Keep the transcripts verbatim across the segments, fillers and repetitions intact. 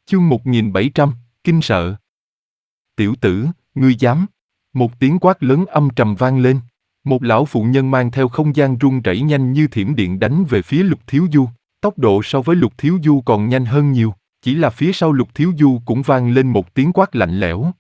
Chương một nghìn bảy trăm, kinh sợ. Tiểu tử, ngươi dám? Một tiếng quát lớn âm trầm vang lên. Một lão phụ nhân mang theo không gian rung rẩy nhanh như thiểm điện đánh về phía Lục Thiếu Du. Tốc độ so với Lục Thiếu Du còn nhanh hơn nhiều. Chỉ là phía sau Lục Thiếu Du cũng vang lên một tiếng quát lạnh lẽo.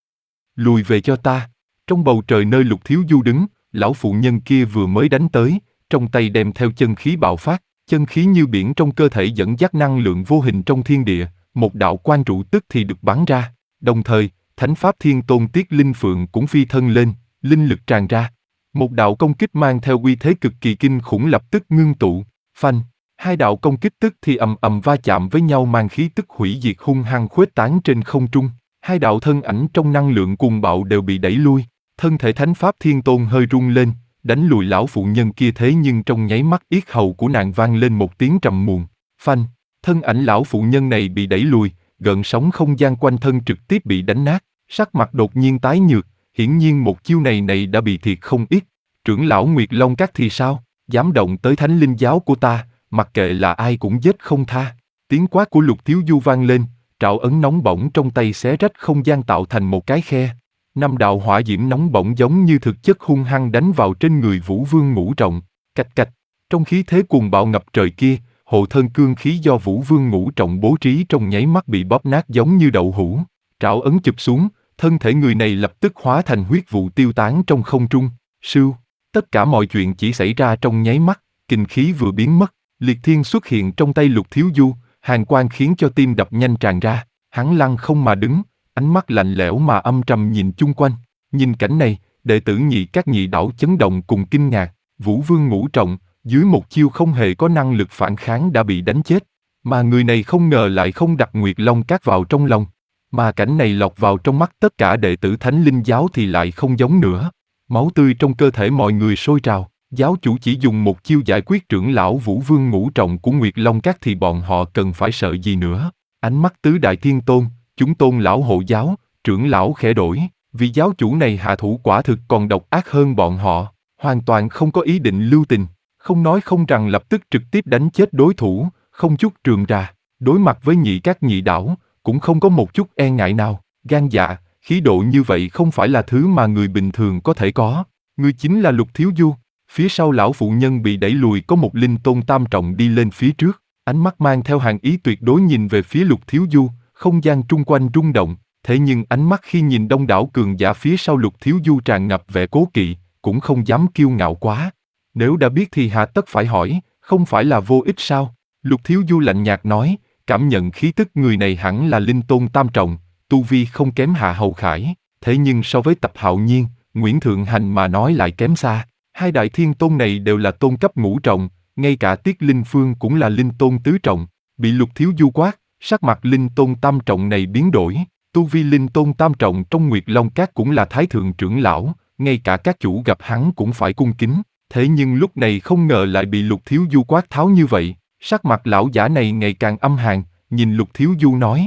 Lùi về cho ta. Trong bầu trời nơi Lục Thiếu Du đứng, lão phụ nhân kia vừa mới đánh tới, trong tay đem theo chân khí bạo phát. Chân khí như biển trong cơ thể dẫn dắt năng lượng vô hình trong thiên địa, một đạo quang trụ tức thì được bắn ra. Đồng thời, Thánh Pháp Thiên Tôn Tiết Linh Phượng cũng phi thân lên, linh lực tràn ra. Một đạo công kích mang theo uy thế cực kỳ kinh khủng lập tức ngưng tụ, phanh. Hai đạo công kích tức thì ầm ầm va chạm với nhau mang khí tức hủy diệt hung hăng khuếch tán trên không trung. Hai đạo thân ảnh trong năng lượng cuồng bạo đều bị đẩy lui. Thân thể Thánh Pháp Thiên Tôn hơi rung lên, đánh lùi lão phụ nhân kia, thế nhưng trong nháy mắt yết hầu của nàng vang lên một tiếng trầm muộn. Phanh, thân ảnh lão phụ nhân này bị đẩy lùi, gợn sóng không gian quanh thân trực tiếp bị đánh nát, sắc mặt đột nhiên tái nhợt, hiển nhiên một chiêu này này đã bị thiệt không ít. Trưởng lão Nguyệt Long Các thì sao? Dám động tới Thánh Linh Giáo của ta, mặc kệ là ai cũng giết không tha. Tiếng quát của Lục Thiếu Du vang lên, trảo ấn nóng bỏng trong tay xé rách không gian tạo thành một cái khe. Năm đạo hỏa diễm nóng bỏng giống như thực chất hung hăng đánh vào trên người Vũ Vương Ngũ Trọng, cạch cạch. Trong khí thế cuồng bạo ngập trời kia, hộ thân cương khí do Vũ Vương Ngũ Trọng bố trí trong nháy mắt bị bóp nát giống như đậu hũ. Trảo ấn chụp xuống, thân thể người này lập tức hóa thành huyết vụ tiêu tán trong không trung. Sưu, tất cả mọi chuyện chỉ xảy ra trong nháy mắt, kinh khí vừa biến mất, liệt thiên xuất hiện trong tay Lục Thiếu Du, hàn quang khiến cho tim đập nhanh tràn ra. Hắn lăng không mà đứng, ánh mắt lạnh lẽo mà âm trầm nhìn chung quanh. Nhìn cảnh này, đệ tử Nhị Các Nhị Đảo chấn động cùng kinh ngạc. Vũ Vương Ngũ Trọng, dưới một chiêu không hề có năng lực phản kháng đã bị đánh chết. Mà người này không ngờ lại không đặt Nguyệt Long Các vào trong lòng. Mà cảnh này lọt vào trong mắt tất cả đệ tử Thánh Linh Giáo thì lại không giống nữa. Máu tươi trong cơ thể mọi người sôi trào. Giáo chủ chỉ dùng một chiêu giải quyết trưởng lão Vũ Vương Ngũ Trọng của Nguyệt Long Các thì bọn họ cần phải sợ gì nữa. Ánh mắt tứ đại thiên tôn, chúng tôn lão hộ giáo, trưởng lão khẽ đổi, vì giáo chủ này hạ thủ quả thực còn độc ác hơn bọn họ, hoàn toàn không có ý định lưu tình, không nói không rằng lập tức trực tiếp đánh chết đối thủ, không chút rườm rà, đối mặt với Nhị Các Nhị Đảo, cũng không có một chút e ngại nào, gan dạ, khí độ như vậy không phải là thứ mà người bình thường có thể có. Người chính là Lục Thiếu Du. Phía sau lão phụ nhân bị đẩy lùi có một linh tôn tam trọng đi lên phía trước, ánh mắt mang theo hàn ý tuyệt đối nhìn về phía Lục Thiếu Du. Không gian trung quanh rung động, thế nhưng ánh mắt khi nhìn đông đảo cường giả phía sau Lục Thiếu Du tràn ngập vẻ cố kỵ, cũng không dám kiêu ngạo quá. Nếu đã biết thì hà tất phải hỏi, không phải là vô ích sao? Lục Thiếu Du lạnh nhạt nói, cảm nhận khí tức người này hẳn là linh tôn tam trọng, tu vi không kém Hạ Hầu Khải, thế nhưng so với Tập Hạo Nhiên, Nguyễn Thượng Hành mà nói lại kém xa. Hai đại thiên tôn này đều là tôn cấp ngũ trọng, ngay cả Tiết Linh Phương cũng là linh tôn tứ trọng, bị Lục Thiếu Du quát. Sắc mặt linh tôn tam trọng này biến đổi, tu vi linh tôn tam trọng trong Nguyệt Long Các cũng là thái thượng trưởng lão, ngay cả các chủ gặp hắn cũng phải cung kính, thế nhưng lúc này không ngờ lại bị Lục Thiếu Du quát tháo như vậy, sắc mặt lão giả này ngày càng âm hàn, nhìn Lục Thiếu Du nói.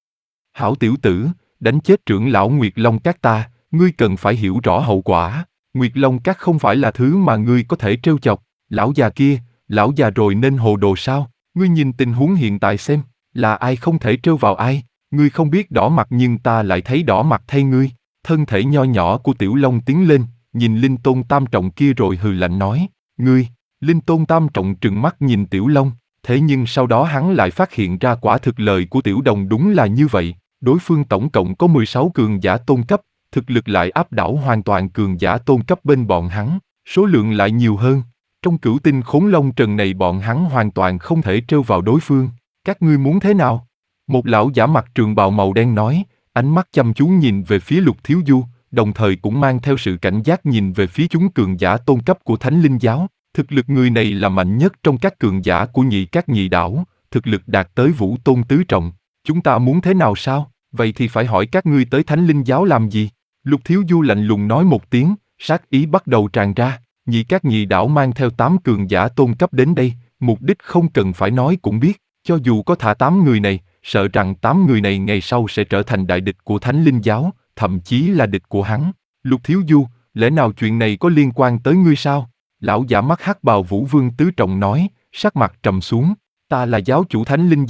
Hảo tiểu tử, đánh chết trưởng lão Nguyệt Long Các ta, ngươi cần phải hiểu rõ hậu quả, Nguyệt Long Các không phải là thứ mà ngươi có thể trêu chọc, lão già kia, lão già rồi nên hồ đồ sao, ngươi nhìn tình huống hiện tại xem. Là ai không thể trêu vào ai, ngươi không biết đỏ mặt nhưng ta lại thấy đỏ mặt thay ngươi. Thân thể nho nhỏ của Tiểu Long tiến lên, nhìn linh tôn tam trọng kia rồi hừ lạnh nói, ngươi, linh tôn tam trọng trừng mắt nhìn Tiểu Long, thế nhưng sau đó hắn lại phát hiện ra quả thực lời của Tiểu Đồng đúng là như vậy, đối phương tổng cộng có mười sáu cường giả tôn cấp, thực lực lại áp đảo hoàn toàn cường giả tôn cấp bên bọn hắn, số lượng lại nhiều hơn. Trong cửu tinh khốn long trần này bọn hắn hoàn toàn không thể trêu vào đối phương. Các ngươi muốn thế nào? Một lão giả mặc trường bào màu đen nói, ánh mắt chăm chú nhìn về phía Lục Thiếu Du, đồng thời cũng mang theo sự cảnh giác nhìn về phía chúng cường giả tôn cấp của Thánh Linh Giáo. Thực lực người này là mạnh nhất trong các cường giả của Nhị Các Nhị Đảo, thực lực đạt tới Vũ Tôn tứ trọng. Chúng ta muốn thế nào sao? Vậy thì phải hỏi các ngươi tới Thánh Linh Giáo làm gì? Lục Thiếu Du lạnh lùng nói một tiếng, sát ý bắt đầu tràn ra. Nhị Các Nhị Đảo mang theo tám cường giả tôn cấp đến đây, mục đích không cần phải nói cũng biết. Cho dù có thả tám người này, sợ rằng tám người này ngày sau sẽ trở thành đại địch của Thánh Linh Giáo, thậm chí là địch của hắn. Lục Thiếu Du, lẽ nào chuyện này có liên quan tới ngươi sao? Lão giả mắt hắc bào Vũ Vương tứ trọng nói, sắc mặt trầm xuống. Ta là giáo chủ Thánh Linh Giáo,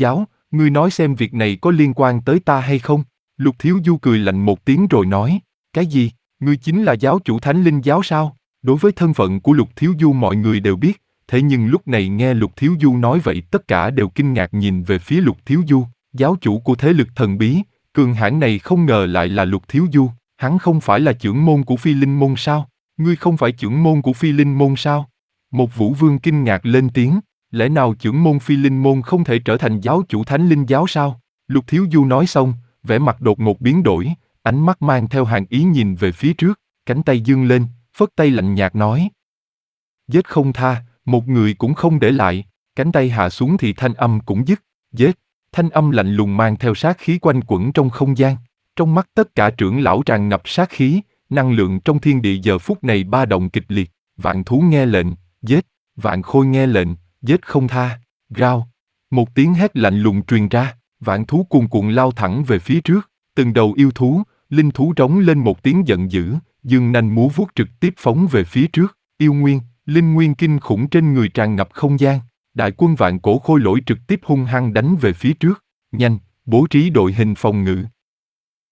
Ngươi nói xem việc này có liên quan tới ta hay không? Lục Thiếu Du cười lạnh một tiếng rồi nói, cái gì? Ngươi chính là giáo chủ Thánh Linh giáo sao? Đối với thân phận của Lục Thiếu Du mọi người đều biết, thế nhưng lúc này nghe Lục Thiếu Du nói vậy tất cả đều kinh ngạc nhìn về phía Lục Thiếu Du, giáo chủ của thế lực thần bí, cường hãn này không ngờ lại là Lục Thiếu Du, hắn không phải là trưởng môn của Phi Linh môn sao? Ngươi không phải trưởng môn của Phi Linh môn sao? Một Vũ Vương kinh ngạc lên tiếng, lẽ nào trưởng môn Phi Linh môn không thể trở thành giáo chủ Thánh Linh giáo sao? Lục Thiếu Du nói xong, vẻ mặt đột ngột biến đổi, ánh mắt mang theo hàn ý nhìn về phía trước, cánh tay giương lên, phất tay lạnh nhạt nói. Giết không tha, một người cũng không để lại, cánh tay hạ xuống thì thanh âm cũng dứt, giết. Thanh âm lạnh lùng mang theo sát khí quanh quẩn trong không gian. Trong mắt tất cả trưởng lão tràn ngập sát khí, năng lượng trong thiên địa giờ phút này ba động kịch liệt, vạn thú nghe lệnh, giết, vạn khôi nghe lệnh, giết không tha, rao. Một tiếng hét lạnh lùng truyền ra, vạn thú cuồn cuộn lao thẳng về phía trước, từng đầu yêu thú, linh thú rống lên một tiếng giận dữ, dương nanh múa vuốt trực tiếp phóng về phía trước, yêu nguyên, linh nguyên kinh khủng trên người tràn ngập không gian. Đại quân vạn cổ khôi lỗi trực tiếp hung hăng đánh về phía trước, nhanh, bố trí đội hình phòng ngự,